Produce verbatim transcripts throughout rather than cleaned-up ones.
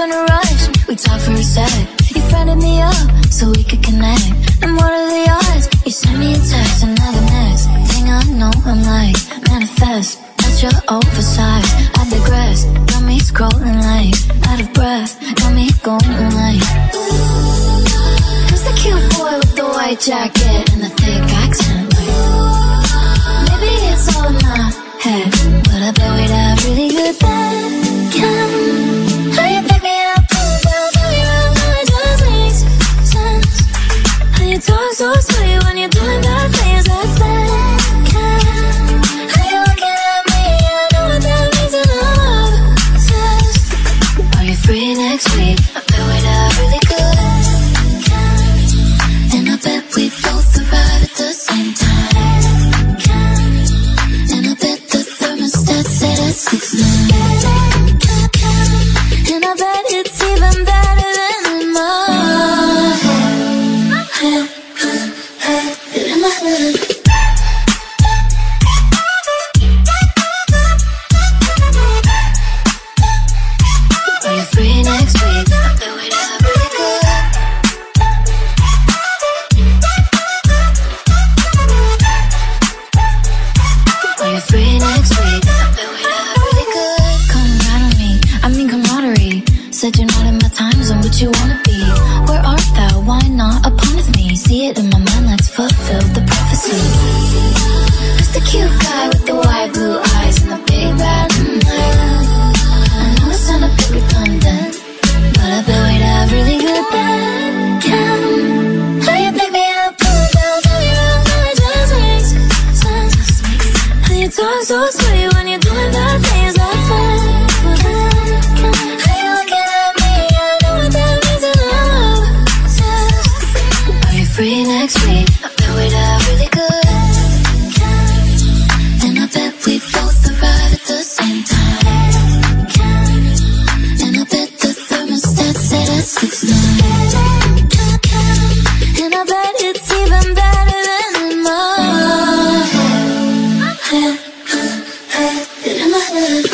trying to rush. We talked for a sec. You friended me up so we could connect. And what are the odds? You sent me a text and now the next thing I know I'm like, manifest. That's your oversized. I digress. Got me scrolling like out of breath. Got me going like, who's the cute boy with the white jacket and the thick accent? Like, maybe it's all in my head, but I bet we'd have really good bacon. How you pick me up, pull down, tell me around, how it just makes sense. How you talk so sweet when you're doing bad things, that's bacon. How you looking at me, I know what that means and I'm obsessed. Are you free next week? I bet we'd have really good bacon. And I bet we both arrive at the same time. And I bet the thermostat set at six nine. And I bet it's even better than in my head. In my head. Are you free next week? I bet we'd have really good. Are you free next week? I bet we'd have really good. Come right on me, I mean camaraderie. Said you're not in my time zone, but you wanna be. Where art thou? Why not upon with me? See it in my mind, let's fulfill the prophecy. Who's the cute guy with the wide blue eyes and the big bad mind? I know it sound a bit redundant, but I bet we'd have really good bacon. How you pick me up, pull down, tell me around, how it just makes sense. How you talk so sweet when you're doing bad things, that's bacon. How you looking at me, I know what that means and I'm obsessed. Are you free next week? I bet we'd have really good bacon. And I bet we both arrive at the same time. And I bet the thermostat set at six nine. And I bet it's even better than in my head. In my head.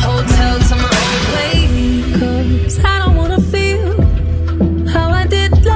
Hotel to my old way. 'Cause I don't wanna feel how I did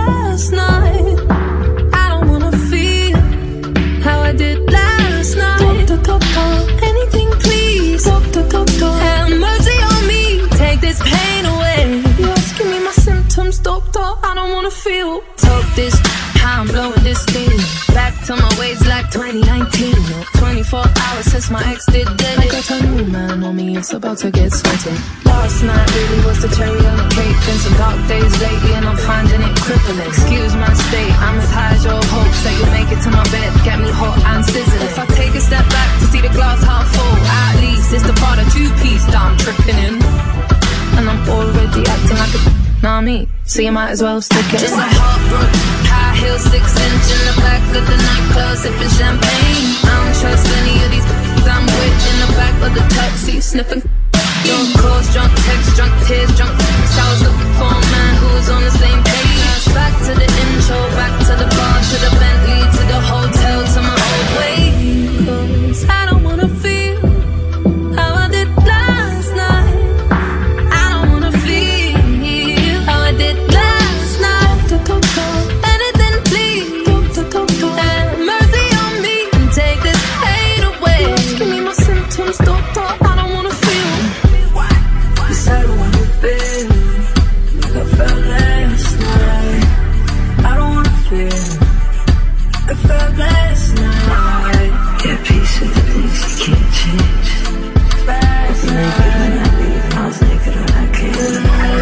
wanna feel. Talk this, how I'm blowing this steam. Back to my ways like twenty nineteen. twenty-four hours since my ex did dead. I got a new man on me, it's about to get sweaty. Last night really was the cherry on the cake. Been some dark days lately and I'm finding it crippling. Excuse my state, I'm as high as your hopes that you'll make it to my bed. Get me hot and sizzling. If I take a step back to see the glass half full, at least it's the part of two-piece that I'm tripping in. And I'm already acting like a nah me, so you might as well stick it. Just a heartbroken, high heel, six inch in the back of the nightclub, sipping champagne. I don't trust any of these I'm with in the back of the taxi, sniffing. Drunk calls, drunk texts, drunk tears, drunk texts. I was looking for a man who was on the same page. Back to the intro, back to the bar, to the Bentley, to the hotel, to my old way. 'Cause I don't wanna feel how I did last night. I don't wanna feel how I did last night. Anything please, have mercy on me and take this hate away. Give me my symptoms, doctor, I don't wanna feel. Yes, I don't wanna feel like I felt last night. I don't wanna feel like I felt last night. Yeah, peace with the things you can't change. I was naked when I leave, I was naked when I came.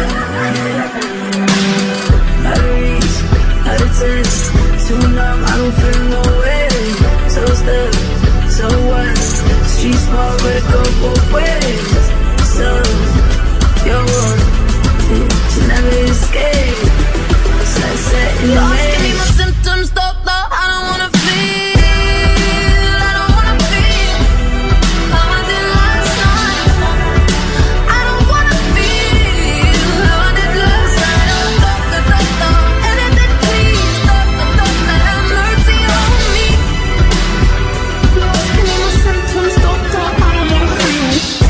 Out of reach, out of touch, too numb, I don't feel no way. So stuck, so what? Street smart, but it go both ways. So, you're one, you never escape. Sunset in the rain. Give me my symptoms, doctor, I don't wanna feel. I don't wanna feel how I did last night. I don't wanna feel how I did last night. Oh, doctor, doctor, anything please, doctor, doctor, have mercy on me. Lord, give me my symptoms, doctor, I don't wanna feel.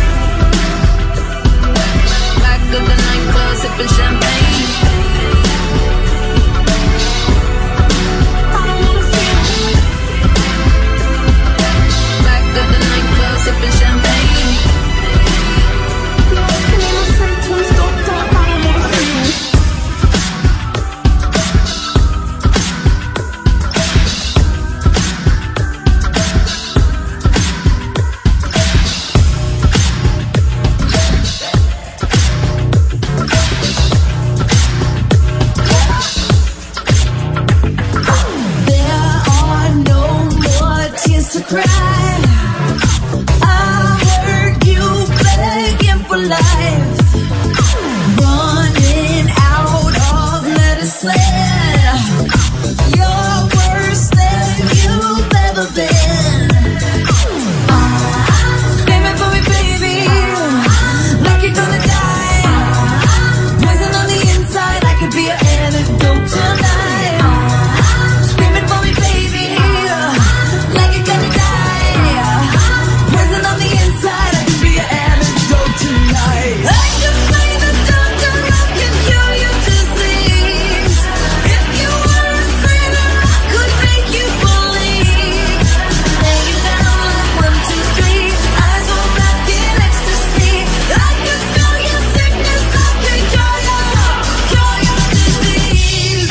Back of the nightclub, sipping champagne. I don't wanna feel. Back of the nightclub, sipping champagne. Lord, give me my symptoms, doctor, I don't wanna feel. There are no more tears to cry. I heard you begging for life, running out of medicine. You're worse than you've ever been. Screaming for me, baby, like you're gonna die. Poison on the inside, I could be an antidote tonight. Screaming for me, baby, like you're gonna die. Poison on the inside, I could be an antidote tonight. I can find a doctor, I can cure your disease. If you were a sinner, I could make you believe. Lay you down like one, two, three, eyes all wrapped in ecstasy. I can spell your sickness, I can cure your, cure your disease.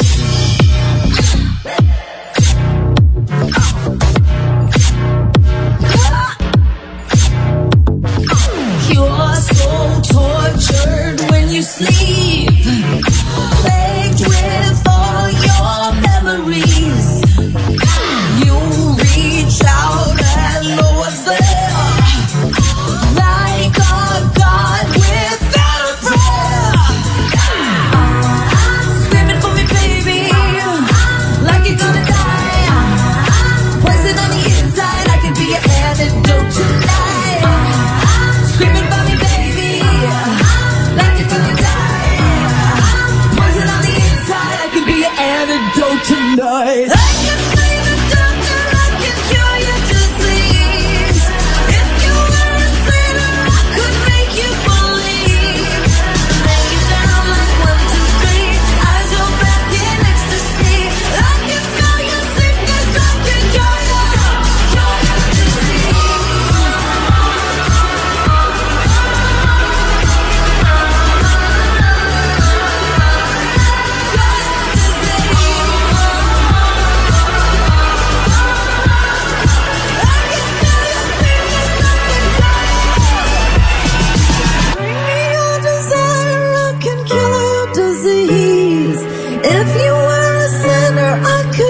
You're so tortured when you sleep, plagued with all your memories. You reach out and know what's there, like a god without a prayer. Screaming for me, baby, like you're gonna die. Poison on the inside, I could be your antidote tonight. Screaming for me, baby, like you're gonna die. Poison on the inside, I could be your antidote tonight. I can find a doctor, I can cure your disease. If you were a sinner, I could make you believe. Lay you down like one, two, three, eyes all wrapped in ecstasy. I can spell your sickness, I can cure your, cure your disease. Cure your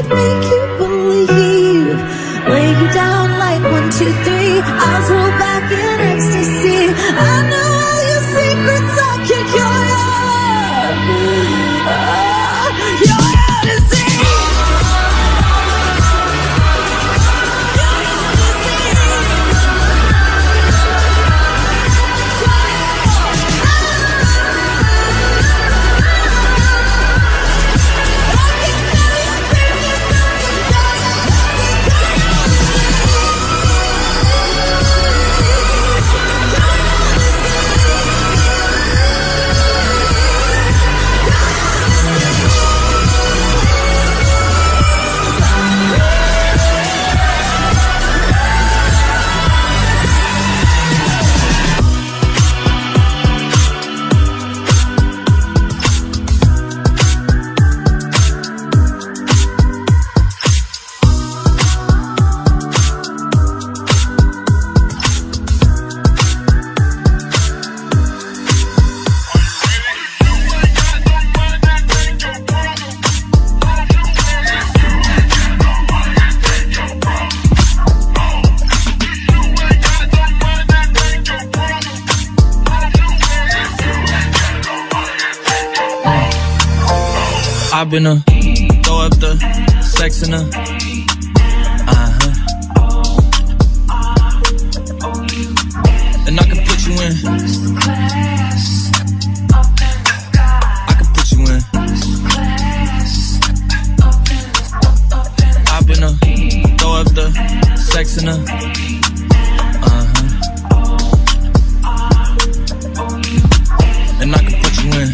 could make you believe. Lay you down like one, two, three, eyes roll back in ecstasy. I know all your secrets, I can cure you. Oh, you're out to sea. I've been a throw up the sex in a uh-huh. And I can put you in. I can put you in. I've been a throw up the sex in a uh-huh. And I can put you in.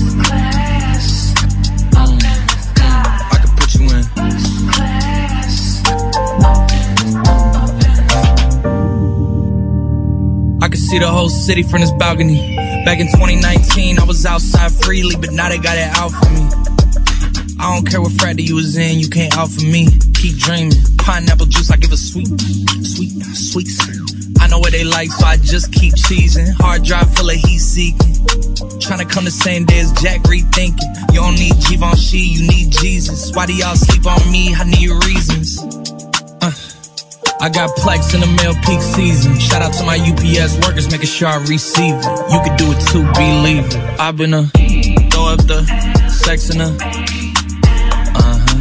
I can see the whole city from this balcony. Back in twenty nineteen, I was outside freely, but now they got it out for me. I don't care what fraternity you was in, you can't out for me. Keep dreaming, pineapple juice, I give a sweet, sweet, sweet. I know what they like, so I just keep cheesing. Hard drive full of heat seeking. Tryna come the same day as Jack, rethinking. You don't need Givenchy, you need Jesus. Why do y'all sleep on me? I need reasons. Uh. I got Plex in the mail peak season. Shout out to my U P S workers, making sure I receive it. You can do it too, believe it. I've been a throw up the sex in a uh-huh.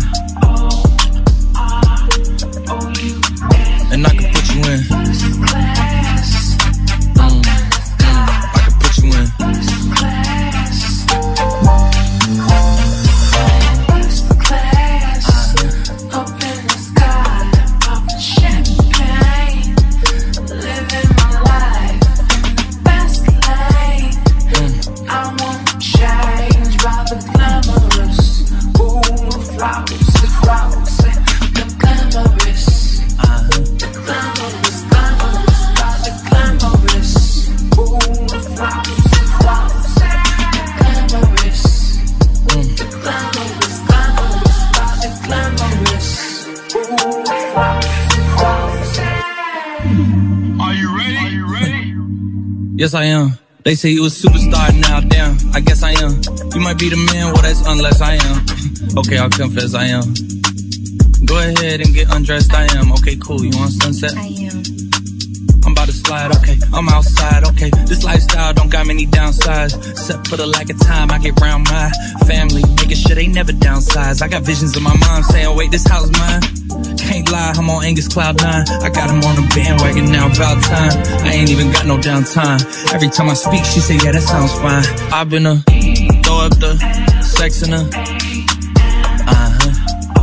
And I can put you in. Mm, mm, I can put you in. Yes, I am. They say you a superstar now, damn, I guess I am. You might be the man, well that's unless I am. Okay, I'll confess I am. Go ahead and get undressed, I am. Okay, cool, you want sunset? I am. I'm about to slide, okay, I'm outside, okay. This lifestyle don't got many downsides, except for the lack of time I get round my family, making sure they never downsize. I got visions of my mom saying, wait, this house mine? Can't lie, I'm on Angus Cloud nine. I got him on the bandwagon now, about time. I ain't even got no downtime. Every time I speak, she say, yeah, that sounds fine. I've been a throw up the sex in a uh-huh.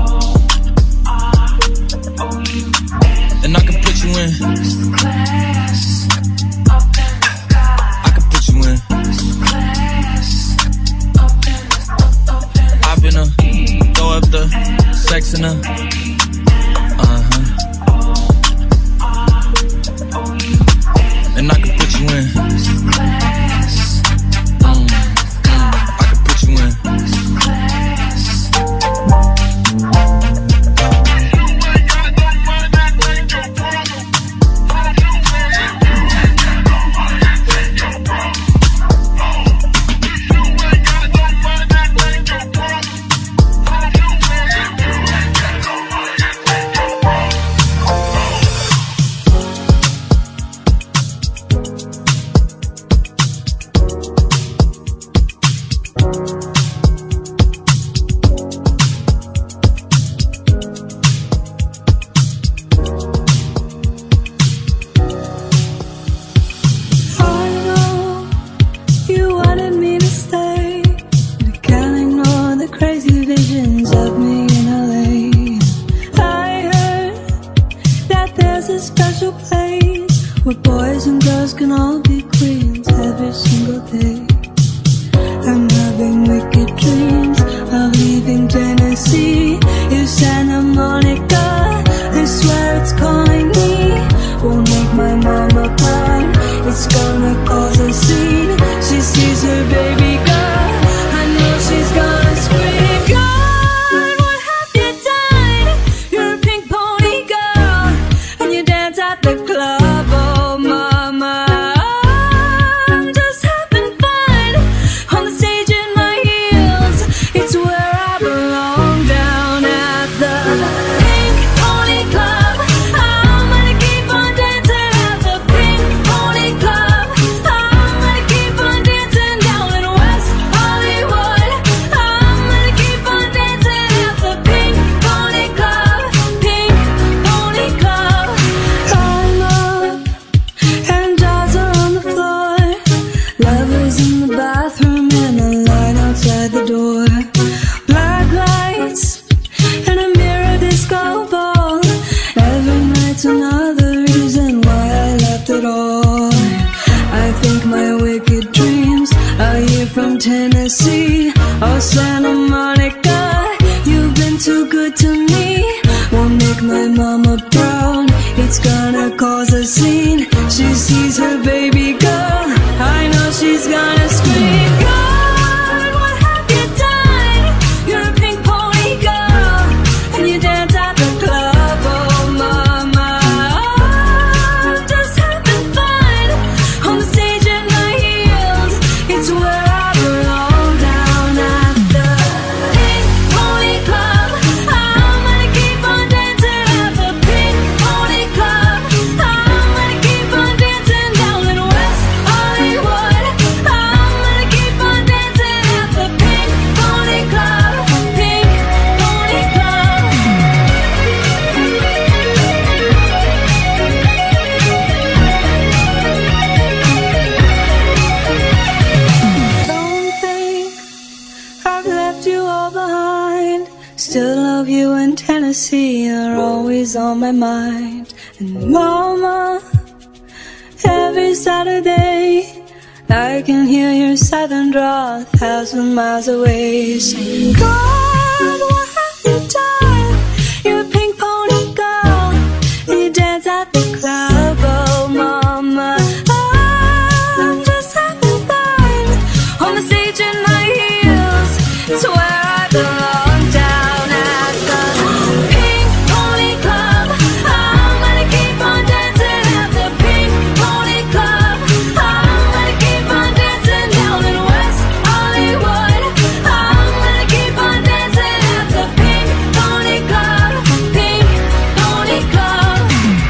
And I can put you in. I can put you in. I've been a throw up the sex in a uh-huh. And I can put you in. Mm, mm, I can put you in. where boys and girls can all be queens every single day. I'm having wicked dreams of leaving Tennessee. In Santa Monica, I swear it's calling me. Won't make my mama proud, it's gonna cause a scene. She sees her baby girl, I know she's gonna scream. God, what have you done? You're a pink pony girl, and you dance at the club. Oh mama, I'm just having fun on the stage in my heels. It's where I belong, down at the Pink Pony Club. I'm gonna keep on dancing at the Pink Pony Club. I'm gonna keep on dancing down in West Hollywood. I'm gonna keep on dancing at the Pink Pony Club. Pink Pony Club. I'm up and dolls are on the floor. Lovers in the bathroom and a line outside the door. Black lights and a mirror disco ball. Every night's another reason why I left it all. I think my wicked dreams are here from Tennessee. Oh Santa Monica, you've been too good to me. Won't make my mama proud, it's gonna cause a scene. She sees her baby girl, I know she's gonna scream. God, what have you done? You're a pink pony girl, and you dance at the club. Oh mama, I'm just having fun on the stage in my heels. It's where I belong, down at the Pink Pony Club. I'm gonna keep on dancing at the Pink Pony Club. I'm gonna keep on dancing down in West Hollywood. I'm gonna keep on dancing at the Pink Pony Club. Pink Pony Club. Don't think I've left you all behind. Still love you in Tennessee, you're always on my mind. And mama, every Saturday I can hear your southern drawl a thousand miles away. Saying, God, what have you done? You're a pink pony girl, and you dance at the club. Oh mama, I'm just having fun on the stage in my heels. It's where I belong, down at the Pink Pony Club. I'm gonna keep on dancing at the Pink Pony Club. I'm gonna keep on dancing down in West Hollywood. I'm gonna keep on dancing at the Pink Pony Club. Pink Pony Club.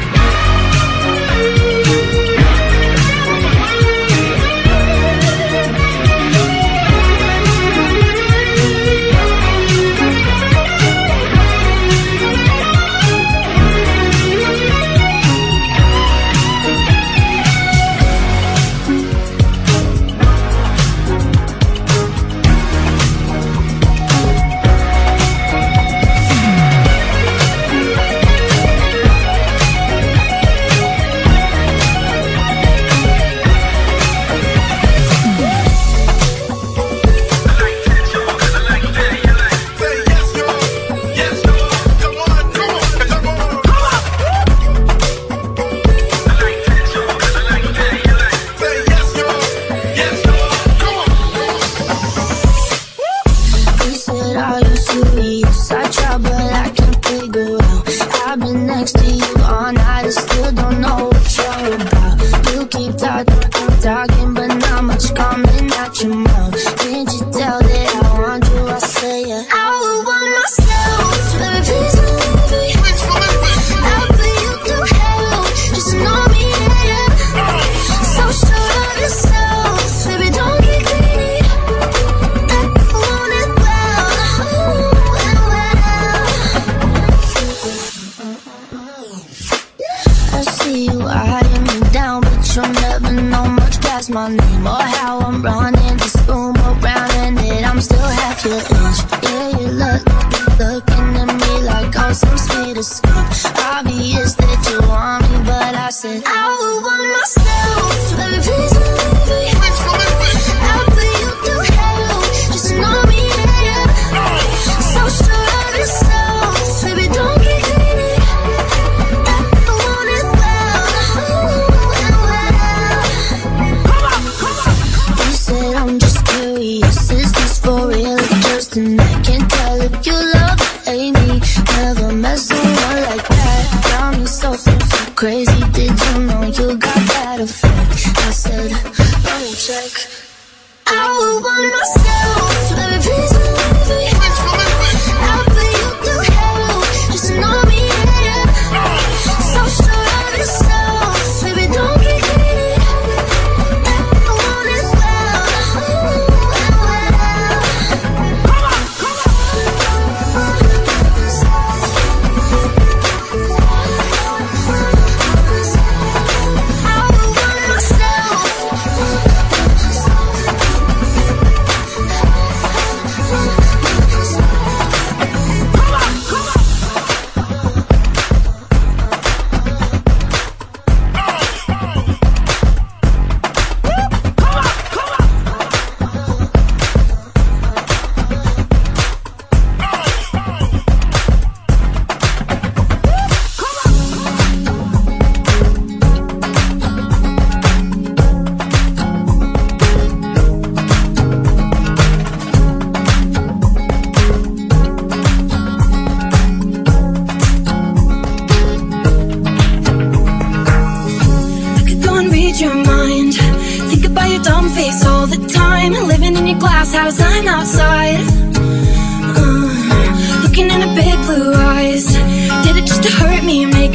He said, are you serious? I try, but I can't figure out. I've been next to you all night and still don't know what you're about. You keep talking, talking, but not much coming out your mouth. Can't you tell that I want you? I say it. I would want myself, baby, please believe me. I'll put you through hell, just know me, yeah. So sure of yourself, baby, don't get greedy. I want it well, ooh, and well. I see you eyeing me down, but you'll never know much past my name or how I'm running this room around, and that I'm still half your age. Yeah, you look, looking at me like I'm some sweet escape. Obvious that you want me, but I said I would want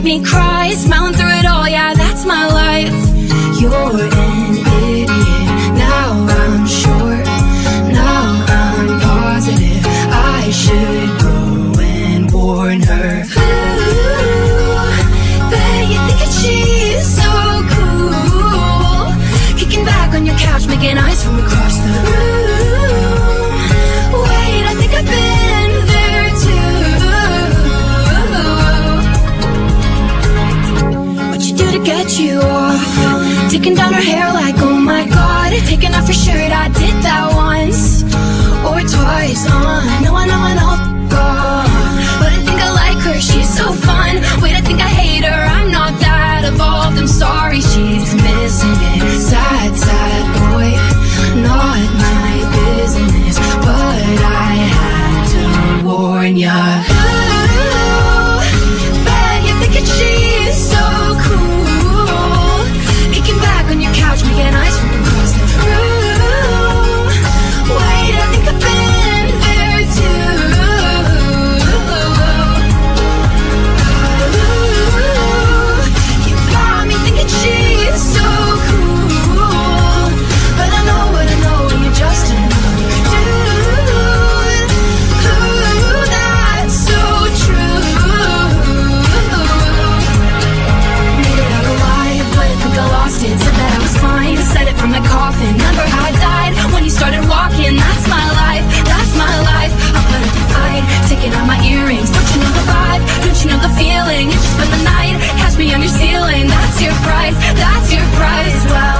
make me cry. Smiling through it all, yeah, that's my life. You're an idiot, now I'm sure. Now I'm positive I should go and warn her. Ooh, bet you think that she's so cool, kicking back on your couch, making eyes from across the room. Wait, I think I've been there too. What you do to get you off? Taking down her hair like, oh my god. Taking off her shirt, I did that once or twice. Uh, no, I know, I know, God. But I think I like her, she's so fun. Wait, I think I hate her, I'm not that evolved. I'm sorry, she's missing it. Sad, sad boy, not my business, but I had to warn ya. Ooh, bet you think that she's so cool, kicking back on your couch, making eyes from across the room. Wait, I think I've been there too. Ooh, you got me thinking she's so cool, but I know what I know, and you're just another dude. Ooh, that's so true. Made it out alive, but I think I lost it. Said that I was fine, said it from the coffin. Remember how I died when you started walking. That's my life, that's my life. I'll put up a fight, taking out my earrings. Don't you know the vibe? Don't you know the feeling? You just spend the night, catch me on your ceiling. That's your price, that's your price. Well,